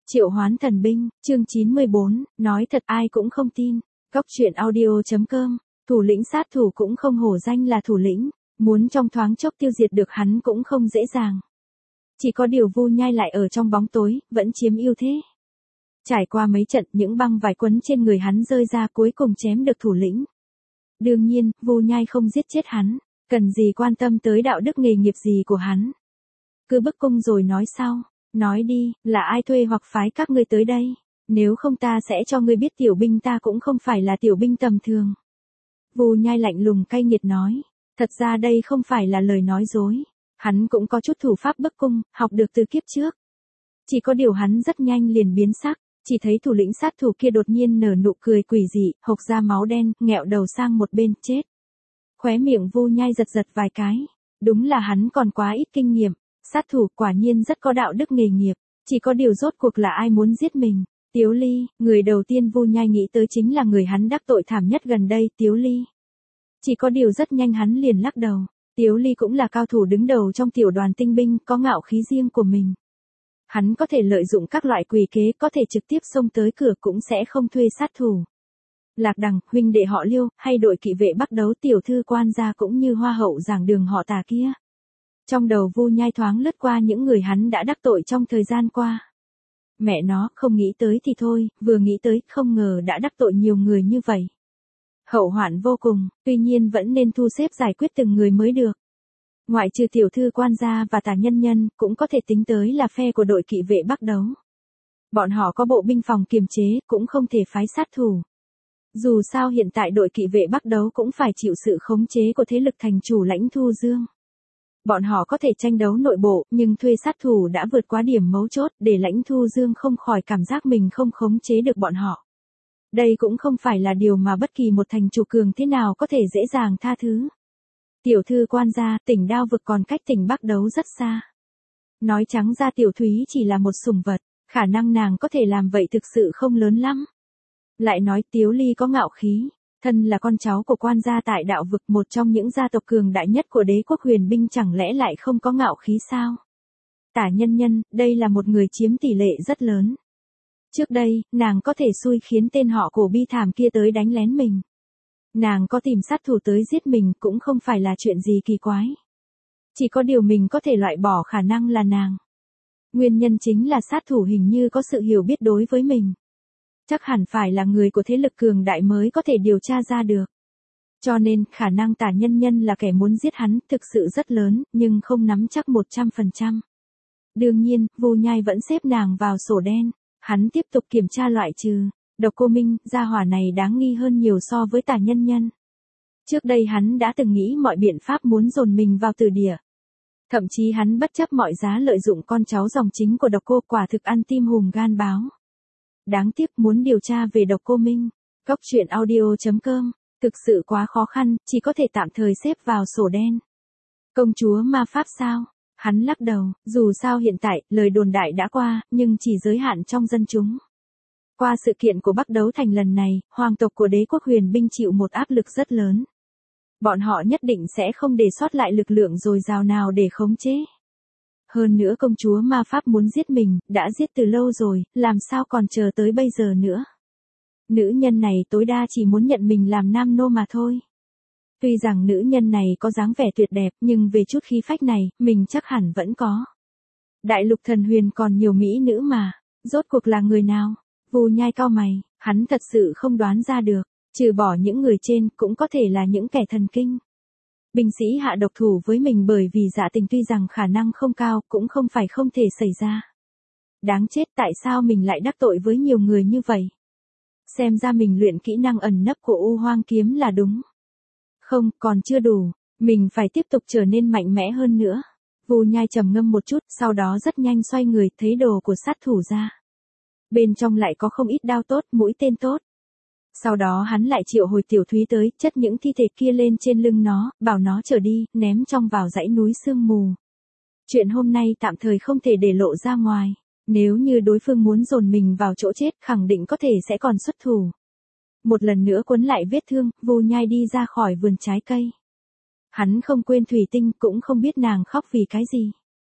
Triệu hoán thần binh, chương 94, nói thật ai cũng không tin. Góc truyện audio.com, thủ lĩnh sát thủ cũng không hổ danh là thủ lĩnh, muốn trong thoáng chốc tiêu diệt được hắn cũng không dễ dàng. Chỉ có điều Vu Nhai lại ở trong bóng tối, vẫn chiếm ưu thế. Trải qua mấy trận những băng vải quấn trên người hắn rơi ra cuối cùng chém được thủ lĩnh. Đương nhiên, Vu Nhai không giết chết hắn, cần gì quan tâm tới đạo đức nghề nghiệp gì của hắn. Cứ bức cung rồi nói sau. Nói đi, là ai thuê hoặc phái các ngươi tới đây? Nếu không ta sẽ cho ngươi biết tiểu binh ta cũng không phải là tiểu binh tầm thường. Vu Nhai lạnh lùng cay nghiệt nói. Thật ra đây không phải là lời nói dối. Hắn cũng có chút thủ pháp bức cung, học được từ kiếp trước. Chỉ có điều hắn rất nhanh liền biến sắc. Chỉ thấy thủ lĩnh sát thủ kia đột nhiên nở nụ cười quỷ dị, hộc ra máu đen, nghẹo đầu sang một bên, chết. Khóe miệng Vu Nhai giật giật vài cái. Đúng là hắn còn quá ít kinh nghiệm. Sát thủ quả nhiên rất có đạo đức nghề nghiệp, chỉ có điều rốt cuộc là ai muốn giết mình. Tiếu Ly, người đầu tiên Vu Nhai nghĩ tới chính là người hắn đắc tội thảm nhất gần đây, Tiếu Ly. Chỉ có điều rất nhanh hắn liền lắc đầu, Tiếu Ly cũng là cao thủ đứng đầu trong tiểu đoàn tinh binh, có ngạo khí riêng của mình. Hắn có thể lợi dụng các loại quỷ kế, có thể trực tiếp xông tới cửa cũng sẽ không thuê sát thủ. Lạc Đằng, huynh đệ họ Liêu, hay đội kỵ vệ Bắc Đấu tiểu thư quan gia cũng như hoa hậu giảng đường họ Tà kia. Trong đầu Vu Nhai thoáng lướt qua những người hắn đã đắc tội trong thời gian qua. Mẹ nó, không nghĩ tới thì thôi, vừa nghĩ tới, không ngờ đã đắc tội nhiều người như vậy. Hậu hoạn vô cùng, tuy nhiên vẫn nên thu xếp giải quyết từng người mới được. Ngoại trừ tiểu thư quan gia và Tà Nhân Nhân, cũng có thể tính tới là phe của đội kỵ vệ Bắc Đấu. Bọn họ có bộ binh phòng kiềm chế, cũng không thể phái sát thủ. Dù sao hiện tại đội kỵ vệ Bắc Đấu cũng phải chịu sự khống chế của thế lực thành chủ Lãnh Thu Dương. Bọn họ có thể tranh đấu nội bộ, nhưng thuê sát thủ đã vượt quá điểm mấu chốt để Lãnh Thu Dương không khỏi cảm giác mình không khống chế được bọn họ. Đây cũng không phải là điều mà bất kỳ một thành chủ cường thế nào có thể dễ dàng tha thứ. Tiểu thư quan gia, tỉnh Đao Vực còn cách tỉnh Bắc Đấu rất xa. Nói trắng ra Tiểu Thúy chỉ là một sủng vật, khả năng nàng có thể làm vậy thực sự không lớn lắm. Lại nói Tiếu Ly có ngạo khí. Thân là con cháu của quan gia tại Đạo Vực, một trong những gia tộc cường đại nhất của đế quốc huyền binh, chẳng lẽ lại không có ngạo khí sao? Tả Nhân Nhân, đây là một người chiếm tỷ lệ rất lớn. Trước đây, nàng có thể xui khiến tên họ Cổ bi thảm kia tới đánh lén mình. Nàng có tìm sát thủ tới giết mình cũng không phải là chuyện gì kỳ quái. Chỉ có điều mình có thể loại bỏ khả năng là nàng. Nguyên nhân chính là sát thủ hình như có sự hiểu biết đối với mình. Chắc hẳn phải là người của thế lực cường đại mới có thể điều tra ra được. Cho nên, khả năng Tả Nhân Nhân là kẻ muốn giết hắn thực sự rất lớn, nhưng không nắm chắc 100%. Đương nhiên, Vu Nhai vẫn xếp nàng vào sổ đen. Hắn tiếp tục kiểm tra loại trừ. Độc Cô Minh, gia hỏa này đáng nghi hơn nhiều so với Tả Nhân Nhân. Trước đây hắn đã từng nghĩ mọi biện pháp muốn dồn mình vào tử địa. Thậm chí hắn bất chấp mọi giá lợi dụng con cháu dòng chính của Độc Cô, quả thực ăn tim hùm gan báo. Đáng tiếc muốn điều tra về Độc Cô Minh, góc truyện audio.com, thực sự quá khó khăn, chỉ có thể tạm thời xếp vào sổ đen. Công chúa ma pháp sao? Hắn lắc đầu, dù sao hiện tại, lời đồn đại đã qua, nhưng chỉ giới hạn trong dân chúng. Qua sự kiện của Bắc Đấu Thành lần này, hoàng tộc của đế quốc huyền binh chịu một áp lực rất lớn. Bọn họ nhất định sẽ không để sót lại lực lượng dồi dào nào để khống chế. Hơn nữa công chúa ma pháp muốn giết mình, đã giết từ lâu rồi, làm sao còn chờ tới bây giờ nữa. Nữ nhân này tối đa chỉ muốn nhận mình làm nam nô mà thôi. Tuy rằng nữ nhân này có dáng vẻ tuyệt đẹp, nhưng về chút khí phách này, mình chắc hẳn vẫn có. Đại lục thần huyền còn nhiều mỹ nữ mà, rốt cuộc là người nào? Vu Nhai cau mày, hắn thật sự không đoán ra được, trừ bỏ những người trên, cũng có thể là những kẻ thần kinh. Binh sĩ hạ độc thủ với mình bởi vì dạ tình, tuy rằng khả năng không cao, cũng không phải không thể xảy ra. Đáng chết, tại sao mình lại đắc tội với nhiều người như vậy? Xem ra mình luyện kỹ năng ẩn nấp của U Hoang kiếm là đúng. Không, còn chưa đủ, mình phải tiếp tục trở nên mạnh mẽ hơn nữa. Vu Nhai trầm ngâm một chút, sau đó rất nhanh xoay người, thấy đồ của sát thủ ra. Bên trong lại có không ít đao tốt, mũi tên tốt. Sau đó hắn lại triệu hồi Tiểu Thúy tới, chất những thi thể kia lên trên lưng nó, bảo nó trở đi, ném trong vào dãy núi sương mù. Chuyện hôm nay tạm thời không thể để lộ ra ngoài. Nếu như đối phương muốn dồn mình vào chỗ chết, khẳng định có thể sẽ còn xuất thủ. Một lần nữa quấn lại vết thương, Vu Nhai đi ra khỏi vườn trái cây. Hắn không quên Thủy Tinh, cũng không biết nàng khóc vì cái gì.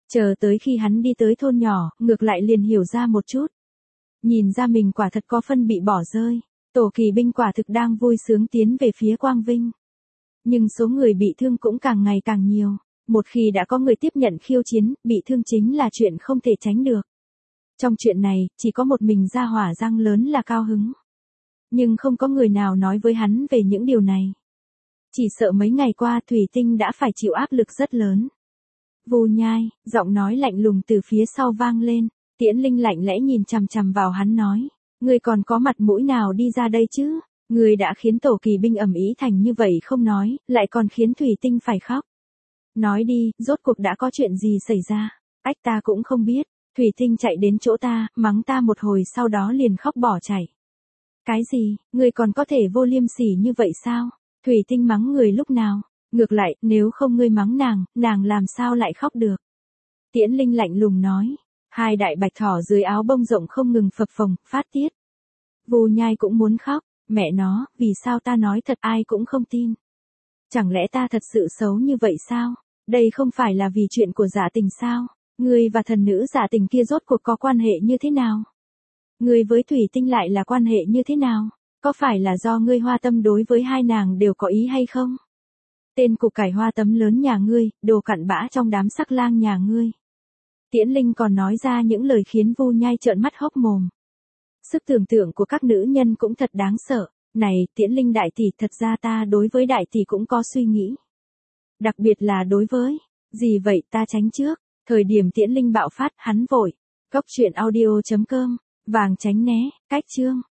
Chờ tới khi hắn đi tới thôn nhỏ, ngược lại liền hiểu ra một chút. Nhìn ra mình quả thật có phân bị bỏ rơi, tổ kỳ binh quả thực đang vui sướng tiến về phía Quang Vinh. Nhưng số người bị thương cũng càng ngày càng nhiều, một khi đã có người tiếp nhận khiêu chiến, bị thương chính là chuyện không thể tránh được. Trong chuyện này, chỉ có một mình Gia Hỏa răng lớn là cao hứng. Nhưng không có người nào nói với hắn về những điều này. Chỉ sợ mấy ngày qua Thủy Tinh đã phải chịu áp lực rất lớn. Vu Nhai, giọng nói lạnh lùng từ phía sau vang lên, Tiễn Linh lạnh lẽ nhìn chằm chằm vào hắn nói, ngươi còn có mặt mũi nào đi ra đây chứ? Ngươi đã khiến tổ kỳ binh ầm ĩ thành như vậy không nói, lại còn khiến Thủy Tinh phải khóc. Nói đi, rốt cuộc đã có chuyện gì xảy ra? Ách ta cũng không biết. Thủy Tinh chạy đến chỗ ta, mắng ta một hồi sau đó liền khóc bỏ chạy. Cái gì, ngươi còn có thể vô liêm sỉ như vậy sao? Thủy Tinh mắng người lúc nào? Ngược lại, nếu không ngươi mắng nàng làm sao lại khóc được? Tiễn Linh lạnh lùng nói. Hai đại bạch thỏ dưới áo bông rộng không ngừng phập phồng, phát tiết. Vu Nhai cũng muốn khóc, mẹ nó, vì sao ta nói thật ai cũng không tin. Chẳng lẽ ta thật sự xấu như vậy sao? Đây không phải là vì chuyện của Dạ Tình sao? Ngươi và thần nữ Dạ Tình kia rốt cuộc có quan hệ như thế nào? Ngươi với Thủy Tinh lại là quan hệ như thế nào? Có phải là do ngươi hoa tâm đối với hai nàng đều có ý hay không? Tên cục cải hoa tấm lớn nhà ngươi, đồ cặn bã trong đám sắc lang nhà ngươi. Tiễn Linh còn nói ra những lời khiến Vu Nhai trợn mắt hốc mồm. Sức tưởng tượng của các nữ nhân cũng thật đáng sợ. Này, Tiễn Linh đại tỷ, thật ra ta đối với đại tỷ cũng có suy nghĩ. Đặc biệt là đối với, gì vậy ta tránh trước. Thời điểm Tiễn Linh bạo phát, hắn vội. Góc truyện audio.com, vàng tránh né, cách chương.